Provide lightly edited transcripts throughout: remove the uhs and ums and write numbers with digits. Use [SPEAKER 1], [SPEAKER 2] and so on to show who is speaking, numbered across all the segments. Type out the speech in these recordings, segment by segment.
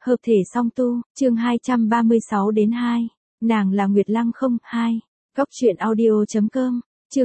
[SPEAKER 1] Hợp thể song tu, chương 236 đến 2. Nàng là Nguyệt Lăng không? 2. Góc truyện audio.com, chương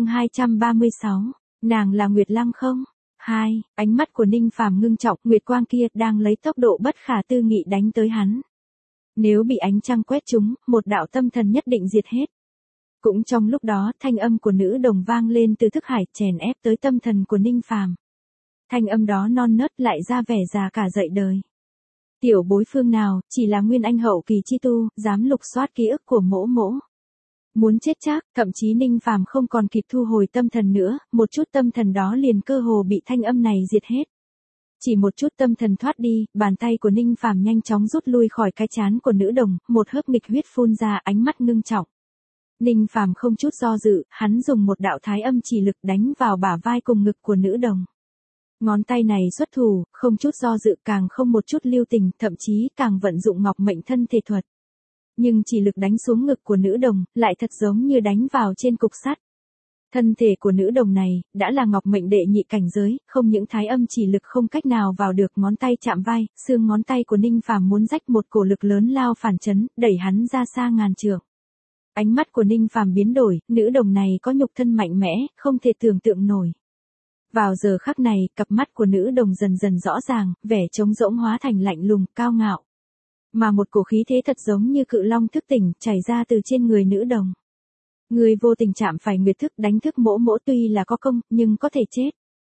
[SPEAKER 1] 236. Nàng là Nguyệt Lăng không? 2. Ánh mắt của Ninh Phàm ngưng trọng, nguyệt quang kia đang lấy tốc độ bất khả tư nghị đánh tới hắn. Nếu bị ánh trăng quét trúng, một đạo tâm thần nhất định diệt hết. Cũng trong lúc đó, thanh âm của nữ đồng vang lên từ thức hải, chèn ép tới tâm thần của Ninh Phàm. Thanh âm đó non nớt lại ra vẻ già cả dậy đời. Tiểu bối phương nào, chỉ là nguyên anh hậu kỳ chi tu, dám lục soát ký ức của mỗ mỗ. Muốn chết chắc, thậm chí Ninh Phàm không còn kịp thu hồi tâm thần nữa, một chút tâm thần đó liền cơ hồ bị thanh âm này diệt hết. Chỉ một chút tâm thần thoát đi, bàn tay của Ninh Phàm nhanh chóng rút lui khỏi cái trán của nữ đồng, một hớp nghịch huyết phun ra, ánh mắt ngưng trọng. Ninh Phàm không chút do dự, hắn dùng một đạo thái âm chỉ lực đánh vào bả vai cùng ngực của nữ đồng. Ngón tay này xuất thủ, không chút do dự, càng không một chút lưu tình, thậm chí càng vận dụng ngọc mệnh thân thể thuật. Nhưng chỉ lực đánh xuống ngực của nữ đồng, lại thật giống như đánh vào trên cục sắt. Thân thể của nữ đồng này, đã là ngọc mệnh đệ nhị cảnh giới, không những thái âm chỉ lực không cách nào vào được, ngón tay chạm vai, xương ngón tay của Ninh Phàm muốn rách, một cổ lực lớn lao phản chấn, đẩy hắn ra xa ngàn trượng. Ánh mắt của Ninh Phàm biến đổi, nữ đồng này có nhục thân mạnh mẽ, không thể tưởng tượng nổi. Vào giờ khắc này, cặp mắt của nữ đồng dần dần rõ ràng, vẻ trống rỗng hóa thành lạnh lùng, cao ngạo. Mà một cổ khí thế thật giống như cự long thức tỉnh, chảy ra từ trên người nữ đồng. Người vô tình chạm phải nguyệt thức, đánh thức mỗ mỗ, tuy là có công, nhưng có thể chết.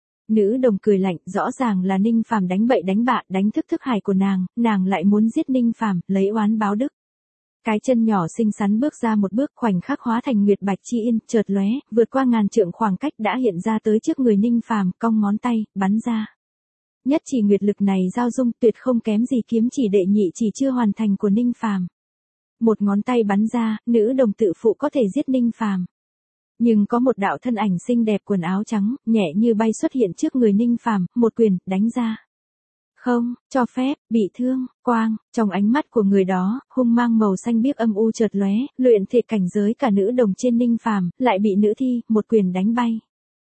[SPEAKER 1] Nữ đồng cười lạnh, rõ ràng là Ninh Phàm đánh bậy đánh bạ, đánh thức thức hải của nàng lại muốn giết Ninh Phàm, lấy oán báo đức. Cái chân nhỏ xinh xắn bước ra một bước, khoảnh khắc hóa thành nguyệt bạch chi yên, chợt lóe, vượt qua ngàn trượng khoảng cách đã hiện ra tới trước người Ninh Phàm, cong ngón tay, bắn ra. Nhất chỉ nguyệt lực này giao dung, tuyệt không kém gì kiếm chỉ đệ nhị chỉ chưa hoàn thành của Ninh Phàm. Một ngón tay bắn ra, nữ đồng tự phụ có thể giết Ninh Phàm. Nhưng có một đạo thân ảnh xinh đẹp quần áo trắng, nhẹ như bay xuất hiện trước người Ninh Phàm, một quyền đánh ra. Không, cho phép, bị thương, quang, trong ánh mắt của người đó, hung mang màu xanh biếc âm u chợt lóe, luyện thể cảnh giới cả nữ đồng trên Ninh Phàm, lại bị nữ thi, một quyền đánh bay.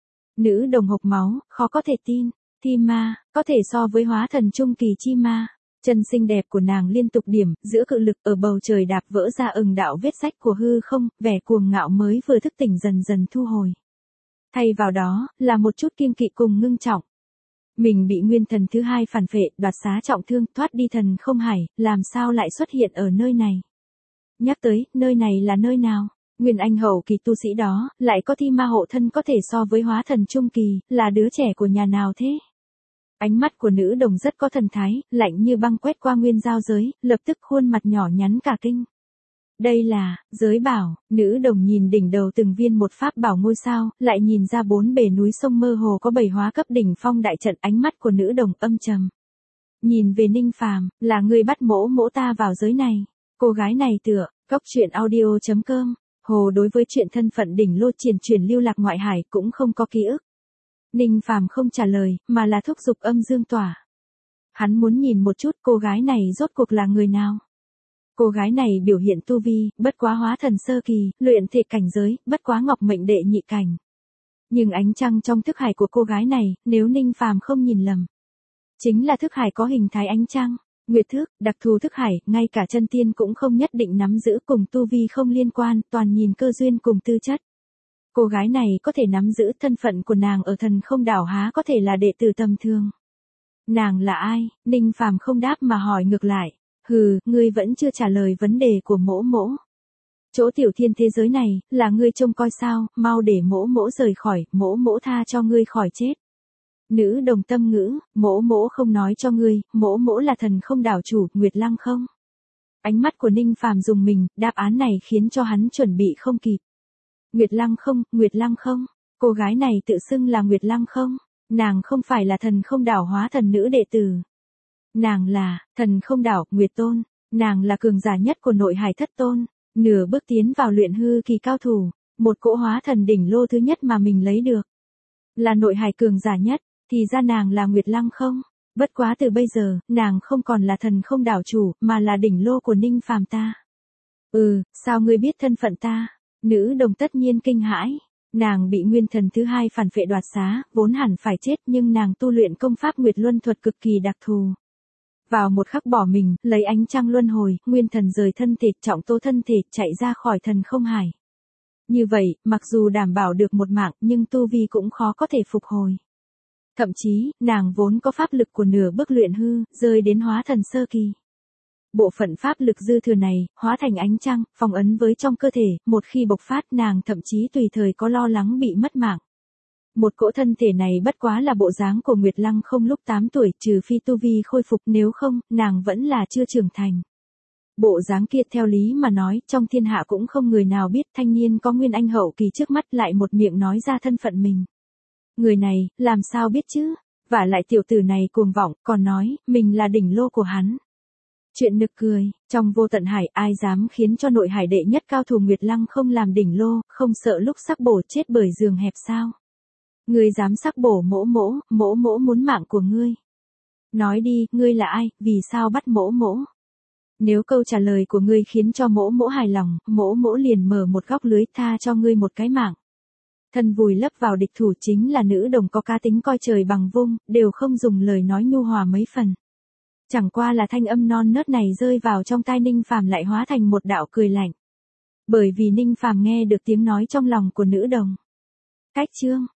[SPEAKER 1] Nữ đồng hộc máu, khó có thể tin, thi ma, có thể so với hóa thần trung kỳ chi ma. Chân xinh đẹp của nàng liên tục điểm, giữa cự lực ở bầu trời đạp vỡ ra đạo vết rách của hư không, vẻ cuồng ngạo mới vừa thức tỉnh dần dần thu hồi. Thay vào đó, là một chút kiêng kỵ cùng ngưng trọng. Mình bị nguyên thần thứ hai phản phệ, đoạt xá trọng thương, thoát đi thần không hải, làm sao lại xuất hiện ở nơi này? Nhắc tới, nơi này là nơi nào? Nguyên anh hậu kỳ tu sĩ đó, lại có thi ma hộ thân có thể so với hóa thần trung kỳ, là đứa trẻ của nhà nào thế? Ánh mắt của nữ đồng rất có thần thái, lạnh như băng quét qua nguyên giao giới, lập tức khuôn mặt nhỏ nhắn cả kinh. Đây là, giới bảo, nữ đồng nhìn đỉnh đầu từng viên một pháp bảo ngôi sao, lại nhìn ra bốn bề núi sông mơ hồ có 7 hóa cấp đỉnh phong đại trận, ánh mắt của nữ đồng âm trầm. Nhìn về Ninh Phàm, là người bắt mỗ ta vào giới này. Cô gái này tựa, góc truyện audio.com, hồ đối với chuyện thân phận đỉnh lô chuyển lưu lạc ngoại hải cũng không có ký ức. Ninh Phàm không trả lời, mà là thúc giục âm dương tỏa. Hắn muốn nhìn một chút cô gái này rốt cuộc là người nào. Cô gái này biểu hiện tu vi, bất quá hóa thần sơ kỳ, luyện thể cảnh giới, bất quá ngọc mệnh đệ nhị cảnh. Nhưng ánh trăng trong thức hải của cô gái này, nếu Ninh Phàm không nhìn lầm, chính là thức hải có hình thái ánh trăng, nguyệt thức, đặc thù thức hải, ngay cả chân tiên cũng không nhất định nắm giữ, cùng tu vi không liên quan, toàn nhìn cơ duyên cùng tư chất. Cô gái này có thể nắm giữ, thân phận của nàng ở thần không đảo há có thể là đệ tử tầm thường. Nàng là ai? Ninh Phàm không đáp mà hỏi ngược lại. Hừ, ngươi vẫn chưa trả lời vấn đề của mỗ mỗ. Chỗ tiểu thiên thế giới này, là ngươi trông coi sao, mau để mỗ mỗ rời khỏi, mỗ mỗ tha cho ngươi khỏi chết. Nữ đồng tâm ngữ, mỗ mỗ không nói cho ngươi, mỗ mỗ là thần không đảo chủ, Nguyệt Lăng không. Ánh mắt của Ninh Phàm rùng mình, đáp án này khiến cho hắn chuẩn bị không kịp. Nguyệt Lăng không, cô gái này tự xưng là Nguyệt Lăng không, nàng không phải là thần không đảo hóa thần nữ đệ tử. Nàng là, thần không đảo, Nguyệt Tôn, nàng là cường giả nhất của nội hải thất tôn, nửa bước tiến vào luyện hư kỳ cao thủ, một cỗ hóa thần đỉnh lô thứ nhất mà mình lấy được. Là nội hải cường giả nhất, thì ra nàng là Nguyệt Lăng không, bất quá từ bây giờ, nàng không còn là thần không đảo chủ, mà là đỉnh lô của Ninh Phàm ta. Sao ngươi biết thân phận ta? Nữ đồng tất nhiên kinh hãi. Nàng bị nguyên thần thứ hai phản phệ đoạt xá, vốn hẳn phải chết, nhưng nàng tu luyện công pháp Nguyệt Luân thuật cực kỳ đặc thù. Vào một khắc bỏ mình, lấy ánh trăng luân hồi, nguyên thần rời thân thể, trọng tố thân thể, chạy ra khỏi thần không hải. Như vậy, mặc dù đảm bảo được một mạng, nhưng tu vi cũng khó có thể phục hồi. Thậm chí, nàng vốn có pháp lực của nửa bước luyện hư, rơi đến hóa thần sơ kỳ. Bộ phận pháp lực dư thừa này, hóa thành ánh trăng, phong ấn với trong cơ thể, một khi bộc phát nàng thậm chí tùy thời có lo lắng bị mất mạng. Một cỗ thân thể này bất quá là bộ dáng của Nguyệt Lăng không lúc 8 tuổi, trừ phi tu vi khôi phục, nếu không, nàng vẫn là chưa trưởng thành. Bộ dáng kia theo lý mà nói, trong thiên hạ cũng không người nào biết thanh niên có nguyên anh hậu kỳ trước mắt lại một miệng nói ra thân phận mình. Người này, làm sao biết chứ? Vả lại tiểu tử này cuồng vọng, còn nói, mình là đỉnh lô của hắn. Chuyện nực cười, trong vô tận hải ai dám khiến cho nội hải đệ nhất cao thủ Nguyệt Lăng không làm đỉnh lô, không sợ lúc sắc bổ chết bởi giường hẹp sao? Ngươi dám sắc bổ mỗ mỗ muốn mạng của ngươi. Nói đi, ngươi là ai, vì sao bắt mỗ mỗ? Nếu câu trả lời của ngươi khiến cho mỗ mỗ hài lòng, mỗ mỗ liền mở một góc lưới tha cho ngươi một cái mạng. Thân vùi lấp vào địch thủ chính là nữ đồng có cá tính coi trời bằng vung, đều không dùng lời nói nhu hòa mấy phần. Chẳng qua là thanh âm non nớt này rơi vào trong tai Ninh Phàm lại hóa thành một đạo cười lạnh. Bởi vì Ninh Phàm nghe được tiếng nói trong lòng của nữ đồng. Cách chương